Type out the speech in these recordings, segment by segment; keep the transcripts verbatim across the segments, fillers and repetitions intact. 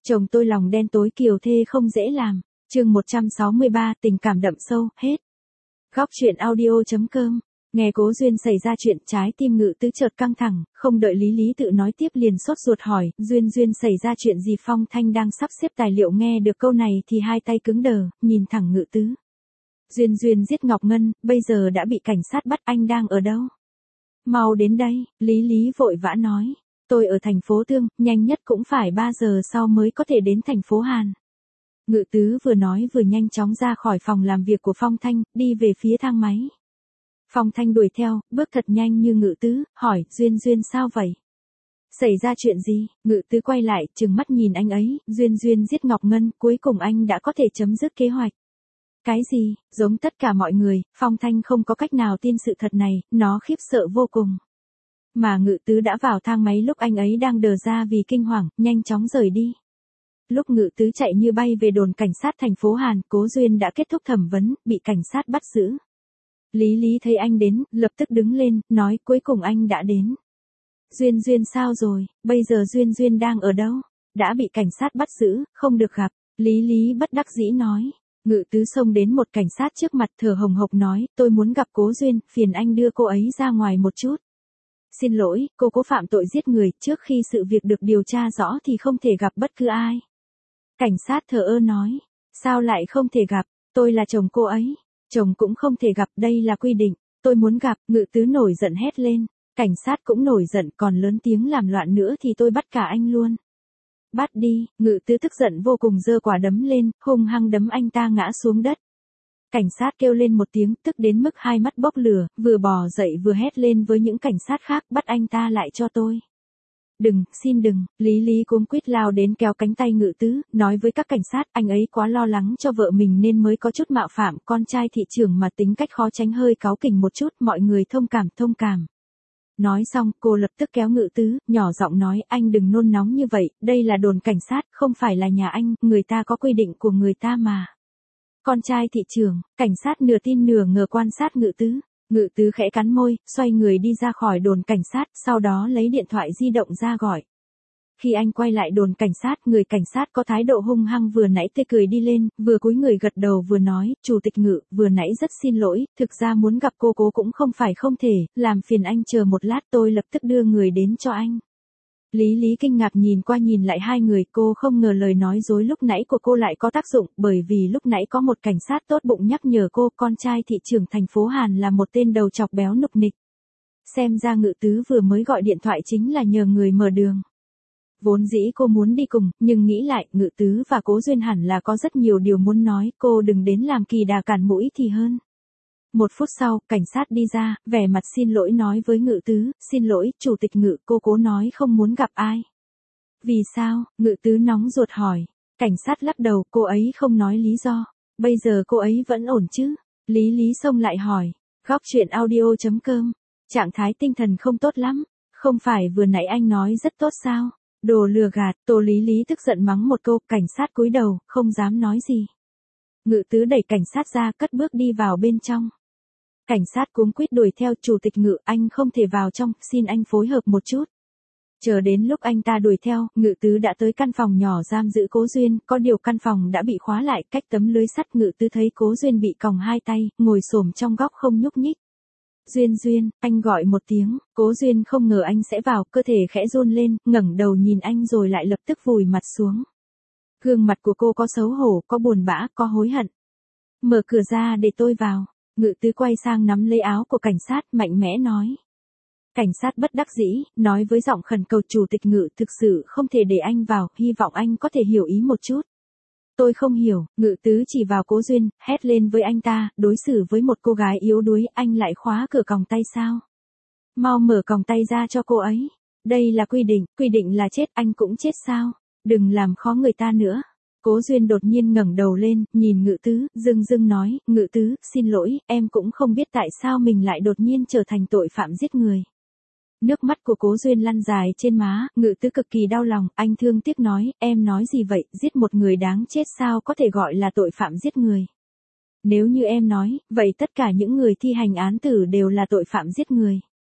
Chồng tôi lòng đen tối kiều thê không dễ làm. Chương một trăm sáu mươi ba, tình cảm đậm sâu, hết. Góc truyện audio chấm com. Nghe Cố Duyên xảy ra chuyện, trái tim Ngự Tứ chợt căng thẳng, không đợi Lý Lý tự nói tiếp liền sốt ruột hỏi, Duyên Duyên xảy ra chuyện gì? Phong Thanh đang sắp xếp tài liệu nghe được câu này thì hai tay cứng đờ, nhìn thẳng Ngự Tứ. Duyên Duyên giết Ngọc Ngân, bây giờ đã bị cảnh sát bắt, anh đang ở đâu? Mau đến đây, Lý Lý vội vã nói. Tôi ở thành phố Tương, nhanh nhất cũng phải ba giờ sau mới có thể đến thành phố Hàn. Ngự Tứ vừa nói vừa nhanh chóng ra khỏi phòng làm việc của Phong Thanh, đi về phía thang máy. Phong Thanh đuổi theo, bước thật nhanh như Ngự Tứ, hỏi, Duyên Duyên sao vậy? Xảy ra chuyện gì? Ngự Tứ quay lại, trừng mắt nhìn anh ấy, Duyên Duyên giết Ngọc Ngân, cuối cùng anh đã có thể chấm dứt kế hoạch. Cái gì? Giống tất cả mọi người, Phong Thanh không có cách nào tin sự thật này, nó khiếp sợ vô cùng. Mà Ngự Tứ đã vào thang máy lúc anh ấy đang đờ ra vì kinh hoàng, nhanh chóng rời đi. Lúc Ngự Tứ chạy như bay về đồn cảnh sát thành phố Hàn, Cố Duyên đã kết thúc thẩm vấn, bị cảnh sát bắt giữ. Lý Lý thấy anh đến, lập tức đứng lên, nói cuối cùng anh đã đến. Duyên Duyên sao rồi, bây giờ Duyên Duyên đang ở đâu? Đã bị cảnh sát bắt giữ, không được gặp. Lý Lý bất đắc dĩ nói. Ngự Tứ xông đến một cảnh sát trước mặt thở hồng hộc nói, tôi muốn gặp Cố Duyên, phiền anh đưa cô ấy ra ngoài một chút. Xin lỗi, cô có phạm tội giết người, trước khi sự việc được điều tra rõ thì không thể gặp bất cứ ai. Cảnh sát thờ ơ nói, sao lại không thể gặp, tôi là chồng cô ấy. Chồng cũng không thể gặp, đây là quy định, tôi muốn gặp. Ngự Tứ nổi giận hét lên, cảnh sát cũng nổi giận, còn lớn tiếng làm loạn nữa thì tôi bắt cả anh luôn. Bắt đi. Ngự Tứ tức giận vô cùng giơ quả đấm lên, hung hăng đấm anh ta ngã xuống đất. Cảnh sát kêu lên một tiếng, tức đến mức hai mắt bốc lửa, vừa bò dậy vừa hét lên với những cảnh sát khác, bắt anh ta lại cho tôi. Đừng, xin đừng. Lý Lý cuống quýt lao đến kéo cánh tay Ngự Tứ, nói với các cảnh sát, anh ấy quá lo lắng cho vợ mình nên mới có chút mạo phạm, con trai thị trưởng mà tính cách khó tránh hơi cáu kỉnh một chút, mọi người thông cảm thông cảm. Nói xong, cô lập tức kéo Ngự Tứ, nhỏ giọng nói, anh đừng nôn nóng như vậy, đây là đồn cảnh sát, không phải là nhà anh, người ta có quy định của người ta mà. Con trai thị trưởng, cảnh sát nửa tin nửa ngờ quan sát Ngự Tứ. Ngự Tứ khẽ cắn môi, xoay người đi ra khỏi đồn cảnh sát, sau đó lấy điện thoại di động ra gọi. Khi anh quay lại đồn cảnh sát, người cảnh sát có thái độ hung hăng vừa nãy tê cười đi lên, vừa cúi người gật đầu vừa nói, Chủ tịch Ngự, vừa nãy rất xin lỗi, thực ra muốn gặp cô cố cũng không phải không thể, làm phiền anh chờ một lát tôi lập tức đưa người đến cho anh. Lý Lý kinh ngạc nhìn qua nhìn lại hai người, cô không ngờ lời nói dối lúc nãy của cô lại có tác dụng, bởi vì lúc nãy có một cảnh sát tốt bụng nhắc nhở cô, con trai thị trưởng thành phố Hàn là một tên đầu chọc béo nục nịch. Xem ra Ngự Tứ vừa mới gọi điện thoại chính là nhờ người mở đường. Vốn dĩ cô muốn đi cùng, nhưng nghĩ lại, Ngự Tứ và Cố Duyên hẳn là có rất nhiều điều muốn nói, cô đừng đến làm kỳ đà cản mũi thì hơn. Một phút sau, cảnh sát đi ra, vẻ mặt xin lỗi nói với Ngự Tứ, xin lỗi, Chủ tịch Ngự, cô cố nói không muốn gặp ai. Vì sao? Ngự Tứ nóng ruột hỏi. Cảnh sát lắc đầu, cô ấy không nói lý do. Bây giờ cô ấy vẫn ổn chứ? Lý Lý xông lại hỏi. Góc truyện audio chấm com. Trạng thái tinh thần không tốt lắm. Không phải vừa nãy anh nói rất tốt sao? Đồ lừa gạt. Tô Lý Lý tức giận mắng một câu, cảnh sát cúi đầu, không dám nói gì. Ngự Tứ đẩy cảnh sát ra, cất bước đi vào bên trong. Cảnh sát cuống quýt đuổi theo, Chủ tịch Ngự, anh không thể vào trong, xin anh phối hợp một chút. Chờ đến lúc anh ta đuổi theo, Ngự Tứ đã tới căn phòng nhỏ giam giữ Cố Duyên, có điều căn phòng đã bị khóa lại, cách tấm lưới sắt. Ngự Tứ thấy Cố Duyên bị còng hai tay, ngồi xổm trong góc không nhúc nhích. Duyên Duyên, anh gọi một tiếng, Cố Duyên không ngờ anh sẽ vào, cơ thể khẽ run lên, ngẩng đầu nhìn anh rồi lại lập tức vùi mặt xuống. Gương mặt của cô có xấu hổ, có buồn bã, có hối hận. Mở cửa ra để tôi vào. Ngự Tứ quay sang nắm lấy áo của cảnh sát, mạnh mẽ nói. Cảnh sát bất đắc dĩ, nói với giọng khẩn cầu, Chủ tịch Ngự, thực sự không thể để anh vào, hy vọng anh có thể hiểu ý một chút. Tôi không hiểu. Ngự Tứ chỉ vào Cố Duyên, hét lên với anh ta, đối xử với một cô gái yếu đuối, anh lại khóa cửa còng tay sao? Mau mở còng tay ra cho cô ấy. Đây là quy định, quy định là chết, anh cũng chết sao? Đừng làm khó người ta nữa. Cố Duyên đột nhiên ngẩng đầu lên, nhìn Ngự Tứ, dưng dưng nói, Ngự Tứ, xin lỗi, em cũng không biết tại sao mình lại đột nhiên trở thành tội phạm giết người. Nước mắt của Cố Duyên lăn dài trên má, Ngự Tứ cực kỳ đau lòng, anh thương tiếc nói, em nói gì vậy, giết một người đáng chết sao có thể gọi là tội phạm giết người. Nếu như em nói, vậy tất cả những người thi hành án tử đều là tội phạm giết người.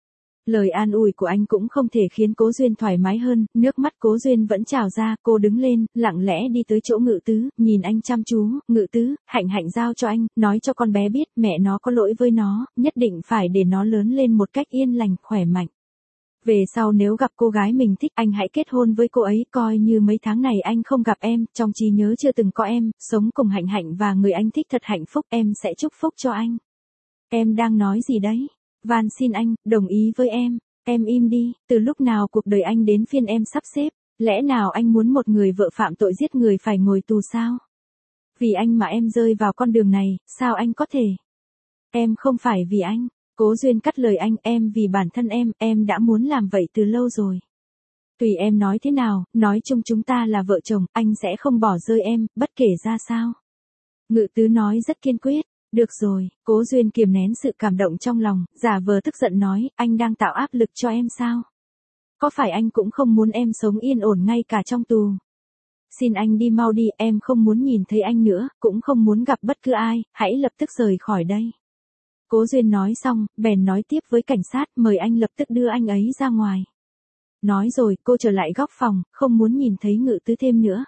Lời an ủi của anh cũng không thể khiến Cố Duyên thoải mái hơn, nước mắt Cố Duyên vẫn trào ra, cô đứng lên, lặng lẽ đi tới chỗ Ngự Tứ, nhìn anh chăm chú, Ngự Tứ, Hạnh Hạnh giao cho anh, nói cho con bé biết mẹ nó có lỗi với nó, nhất định phải để nó lớn lên một cách yên lành, khỏe mạnh. Về sau nếu gặp cô gái mình thích anh hãy kết hôn với cô ấy, coi như mấy tháng này anh không gặp em, trong trí nhớ chưa từng có em, sống cùng Hạnh Hạnh và người anh thích thật hạnh phúc, em sẽ chúc phúc cho anh. Em đang nói gì đấy? Van xin anh, đồng ý với em, em im đi, từ lúc nào cuộc đời anh đến phiên em sắp xếp, lẽ nào anh muốn một người vợ phạm tội giết người phải ngồi tù sao? Vì anh mà em rơi vào con đường này, sao anh có thể? Em không phải vì anh. Cố Duyên cắt lời anh, em vì bản thân em, em đã muốn làm vậy từ lâu rồi. Tùy em nói thế nào, nói chung chúng ta là vợ chồng, anh sẽ không bỏ rơi em, bất kể ra sao. Ngự Tứ nói rất kiên quyết, được rồi, Cố Duyên kiềm nén sự cảm động trong lòng, giả vờ tức giận nói, anh đang tạo áp lực cho em sao? Có phải anh cũng không muốn em sống yên ổn ngay cả trong tù? Xin anh đi mau đi, em không muốn nhìn thấy anh nữa, cũng không muốn gặp bất cứ ai, hãy lập tức rời khỏi đây. Cố Duyên nói xong, bèn nói tiếp với cảnh sát, mời anh lập tức đưa anh ấy ra ngoài. Nói rồi, cô trở lại góc phòng, không muốn nhìn thấy Ngự Tứ thêm nữa.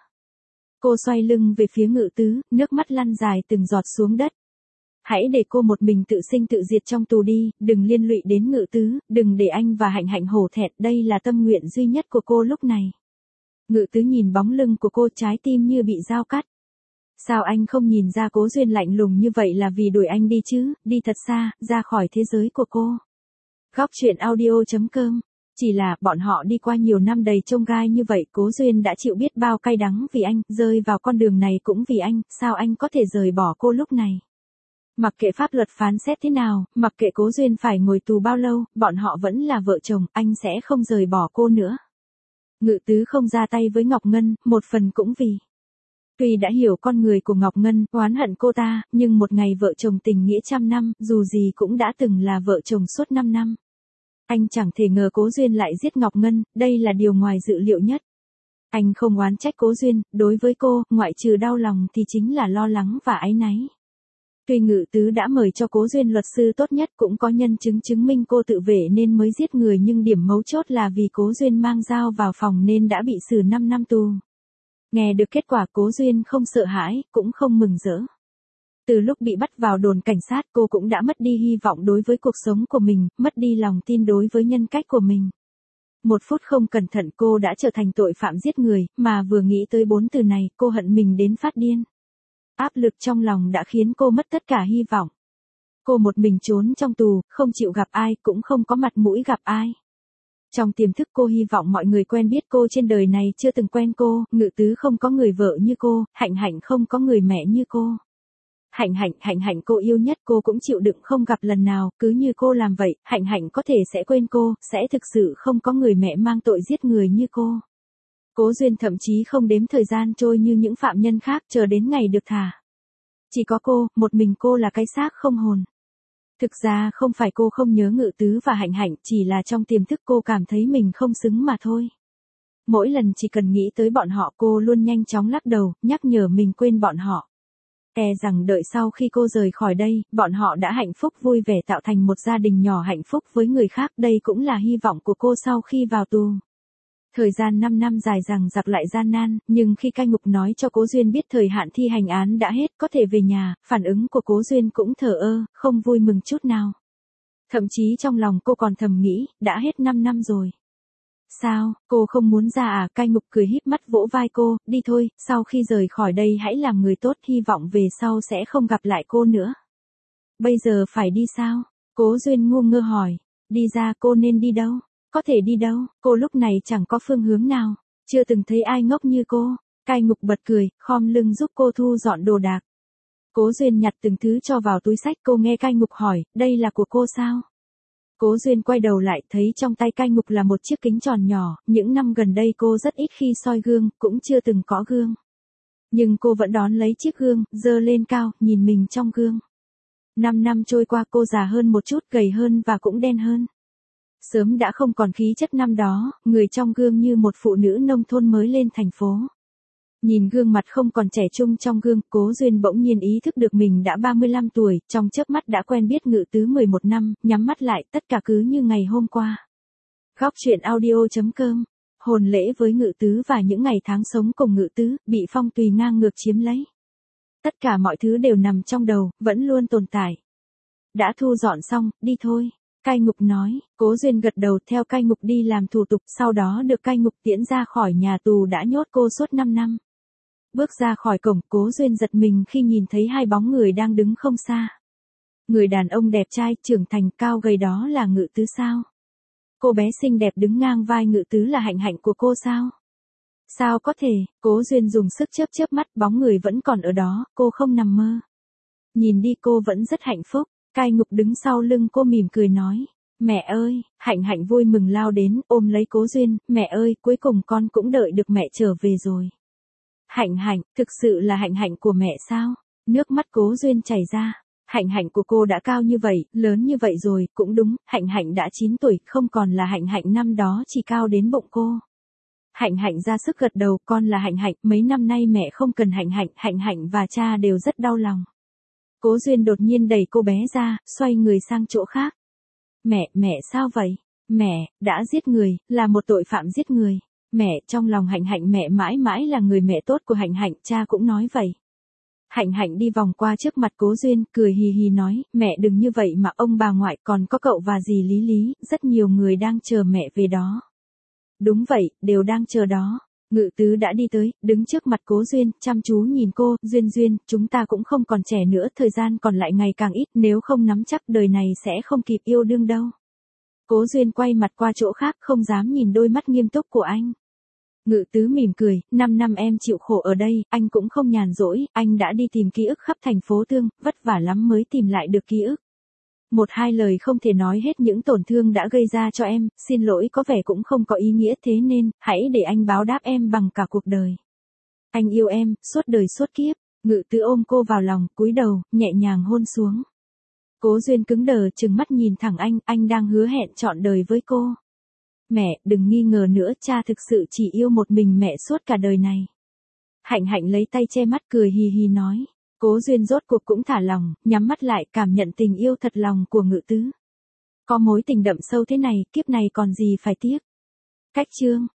Cô xoay lưng về phía Ngự Tứ, nước mắt lăn dài từng giọt xuống đất. Hãy để cô một mình tự sinh tự diệt trong tù đi, đừng liên lụy đến Ngự Tứ, đừng để anh và Hạnh Hạnh hổ thẹn, đây là tâm nguyện duy nhất của cô lúc này. Ngự Tứ nhìn bóng lưng của cô, trái tim như bị dao cắt. Sao anh không nhìn ra Cố Duyên lạnh lùng như vậy là vì đuổi anh đi chứ, đi thật xa, ra khỏi thế giới của cô. Góc truyện audio chấm com. Chỉ là, bọn họ đi qua nhiều năm đầy chông gai như vậy, Cố Duyên đã chịu biết bao cay đắng vì anh, rơi vào con đường này cũng vì anh, sao anh có thể rời bỏ cô lúc này. Mặc kệ pháp luật phán xét thế nào, mặc kệ Cố Duyên phải ngồi tù bao lâu, bọn họ vẫn là vợ chồng, anh sẽ không rời bỏ cô nữa. Ngự Tứ không ra tay với Ngọc Ngân, một phần cũng vì tuy đã hiểu con người của Ngọc Ngân, oán hận cô ta, nhưng một ngày vợ chồng tình nghĩa trăm năm, dù gì cũng đã từng là vợ chồng suốt năm năm. Anh chẳng thể ngờ Cố Duyên lại giết Ngọc Ngân, đây là điều ngoài dự liệu nhất. Anh không oán trách Cố Duyên, đối với cô, ngoại trừ đau lòng thì chính là lo lắng và áy náy. Tuy Ngự Tứ đã mời cho Cố Duyên luật sư tốt nhất, cũng có nhân chứng chứng minh cô tự vệ nên mới giết người, nhưng điểm mấu chốt là vì Cố Duyên mang dao vào phòng nên đã bị xử năm năm tù. Nghe được kết quả, Cố Duyên không sợ hãi, cũng không mừng rỡ. Từ lúc bị bắt vào đồn cảnh sát, cô cũng đã mất đi hy vọng đối với cuộc sống của mình, mất đi lòng tin đối với nhân cách của mình. Một phút không cẩn thận cô đã trở thành tội phạm giết người, mà vừa nghĩ tới bốn từ này, cô hận mình đến phát điên. Áp lực trong lòng đã khiến cô mất tất cả hy vọng. Cô một mình trốn trong tù, không chịu gặp ai, cũng không có mặt mũi gặp ai. Trong tiềm thức cô hy vọng mọi người quen biết cô trên đời này chưa từng quen cô, Ngự Tứ không có người vợ như cô, Hạnh Hạnh không có người mẹ như cô. Hạnh Hạnh, Hạnh Hạnh cô yêu nhất cô cũng chịu đựng không gặp lần nào, cứ như cô làm vậy, Hạnh Hạnh có thể sẽ quên cô, sẽ thực sự không có người mẹ mang tội giết người như cô. Cố Duyên thậm chí không đếm thời gian trôi như những phạm nhân khác, chờ đến ngày được thả. Chỉ có cô, một mình cô là cái xác không hồn. Thực ra không phải cô không nhớ Ngự Tứ và Hạnh Hạnh, chỉ là trong tiềm thức cô cảm thấy mình không xứng mà thôi. Mỗi lần chỉ cần nghĩ tới bọn họ cô luôn nhanh chóng lắc đầu, nhắc nhở mình quên bọn họ. E rằng đợi sau khi cô rời khỏi đây, bọn họ đã hạnh phúc vui vẻ tạo thành một gia đình nhỏ hạnh phúc với người khác, đây cũng là hy vọng của cô sau khi vào tù. Thời gian năm năm dài dằng dặc lại gian nan, nhưng khi cai ngục nói cho Cố Duyên biết thời hạn thi hành án đã hết, có thể về nhà, phản ứng của Cố Duyên cũng thờ ơ, không vui mừng chút nào. Thậm chí trong lòng cô còn thầm nghĩ, đã hết năm năm rồi. Sao, cô không muốn ra à? Cai ngục cười híp mắt vỗ vai cô, đi thôi, sau khi rời khỏi đây hãy làm người tốt, hy vọng về sau sẽ không gặp lại cô nữa. Bây giờ phải đi sao? Cố Duyên ngu ngơ hỏi, đi ra cô nên đi đâu? Có thể đi đâu, cô lúc này chẳng có phương hướng nào, chưa từng thấy ai ngốc như cô. Cai ngục bật cười, khom lưng giúp cô thu dọn đồ đạc. Cố Duyên nhặt từng thứ cho vào túi xách, cô nghe cai ngục hỏi, đây là của cô sao? Cố Duyên quay đầu lại, thấy trong tay cai ngục là một chiếc kính tròn nhỏ, những năm gần đây cô rất ít khi soi gương, cũng chưa từng có gương. Nhưng cô vẫn đón lấy chiếc gương, giơ lên cao, nhìn mình trong gương. Năm năm trôi qua cô già hơn một chút, gầy hơn và cũng đen hơn. Sớm đã không còn khí chất năm đó, người trong gương như một phụ nữ nông thôn mới lên thành phố. Nhìn gương mặt không còn trẻ trung trong gương, Cố Duyên bỗng nhiên ý thức được mình đã ba mươi lăm tuổi, trong chớp mắt đã quen biết Ngự Tứ mười một năm, nhắm mắt lại, tất cả cứ như ngày hôm qua. Góc chuyện audio chấm com. Hồn lễ với Ngự Tứ và những ngày tháng sống cùng Ngự Tứ, bị Phong Tùy ngang ngược chiếm lấy. Tất cả mọi thứ đều nằm trong đầu, vẫn luôn tồn tại. Đã thu dọn xong, đi thôi. Cai Ngục nói, Cố Duyên gật đầu theo Cai Ngục đi làm thủ tục, sau đó được Cai Ngục tiễn ra khỏi nhà tù đã nhốt cô suốt năm năm. Bước ra khỏi cổng, Cố Duyên giật mình khi nhìn thấy hai bóng người đang đứng không xa. Người đàn ông đẹp trai, trưởng thành, cao gầy đó là Ngự Tứ sao? Cô bé xinh đẹp đứng ngang vai Ngự Tứ là Hạnh Hạnh của cô sao? Sao có thể? Cố Duyên dùng sức chớp chớp mắt, bóng người vẫn còn ở đó, cô không nằm mơ. Nhìn đi, cô vẫn rất hạnh phúc. Cai Ngục đứng sau lưng cô mỉm cười nói, mẹ ơi. Hạnh Hạnh vui mừng lao đến, ôm lấy Cố Duyên, mẹ ơi, cuối cùng con cũng đợi được mẹ trở về rồi. Hạnh Hạnh, thực sự là Hạnh Hạnh của mẹ sao? Nước mắt Cố Duyên chảy ra. Hạnh Hạnh của cô đã cao như vậy, lớn như vậy rồi, cũng đúng, Hạnh Hạnh đã chín tuổi, không còn là Hạnh Hạnh năm đó chỉ cao đến bụng cô. Hạnh Hạnh ra sức gật đầu, con là Hạnh Hạnh, mấy năm nay mẹ không cần Hạnh Hạnh, Hạnh Hạnh và cha đều rất đau lòng. Cố Duyên đột nhiên đẩy cô bé ra, xoay người sang chỗ khác. Mẹ, mẹ sao vậy? Mẹ, đã giết người, là một tội phạm giết người. Mẹ, trong lòng Hạnh Hạnh mẹ mãi mãi là người mẹ tốt của Hạnh Hạnh, cha cũng nói vậy. Hạnh Hạnh đi vòng qua trước mặt Cố Duyên, cười hì hì nói, mẹ đừng như vậy mà ông bà ngoại, còn có cậu và dì Lý Lý, rất nhiều người đang chờ mẹ về đó. Đúng vậy, đều đang chờ đó. Ngự Tứ đã đi tới, đứng trước mặt Cố Duyên, chăm chú nhìn cô, Duyên Duyên, chúng ta cũng không còn trẻ nữa, thời gian còn lại ngày càng ít, nếu không nắm chắc đời này sẽ không kịp yêu đương đâu. Cố Duyên quay mặt qua chỗ khác, không dám nhìn đôi mắt nghiêm túc của anh. Ngự Tứ mỉm cười, năm năm em chịu khổ ở đây, anh cũng không nhàn rỗi, anh đã đi tìm ký ức khắp thành phố Tương, vất vả lắm mới tìm lại được ký ức. Một hai lời không thể nói hết những tổn thương đã gây ra cho em, xin lỗi có vẻ cũng không có ý nghĩa, thế nên, hãy để anh báo đáp em bằng cả cuộc đời. Anh yêu em, suốt đời suốt kiếp. Ngự Tứ ôm cô vào lòng, cúi đầu, nhẹ nhàng hôn xuống. Cố Duyên cứng đờ trừng mắt nhìn thẳng anh, anh đang hứa hẹn trọn đời với cô. Mẹ, đừng nghi ngờ nữa, cha thực sự chỉ yêu một mình mẹ suốt cả đời này. Hạnh Hạnh lấy tay che mắt cười hì hì nói. Cố Duyên rốt cuộc cũng thả lòng, nhắm mắt lại cảm nhận tình yêu thật lòng của Ngự Tứ. Có mối tình đậm sâu thế này, kiếp này còn gì phải tiếc. Cách chương.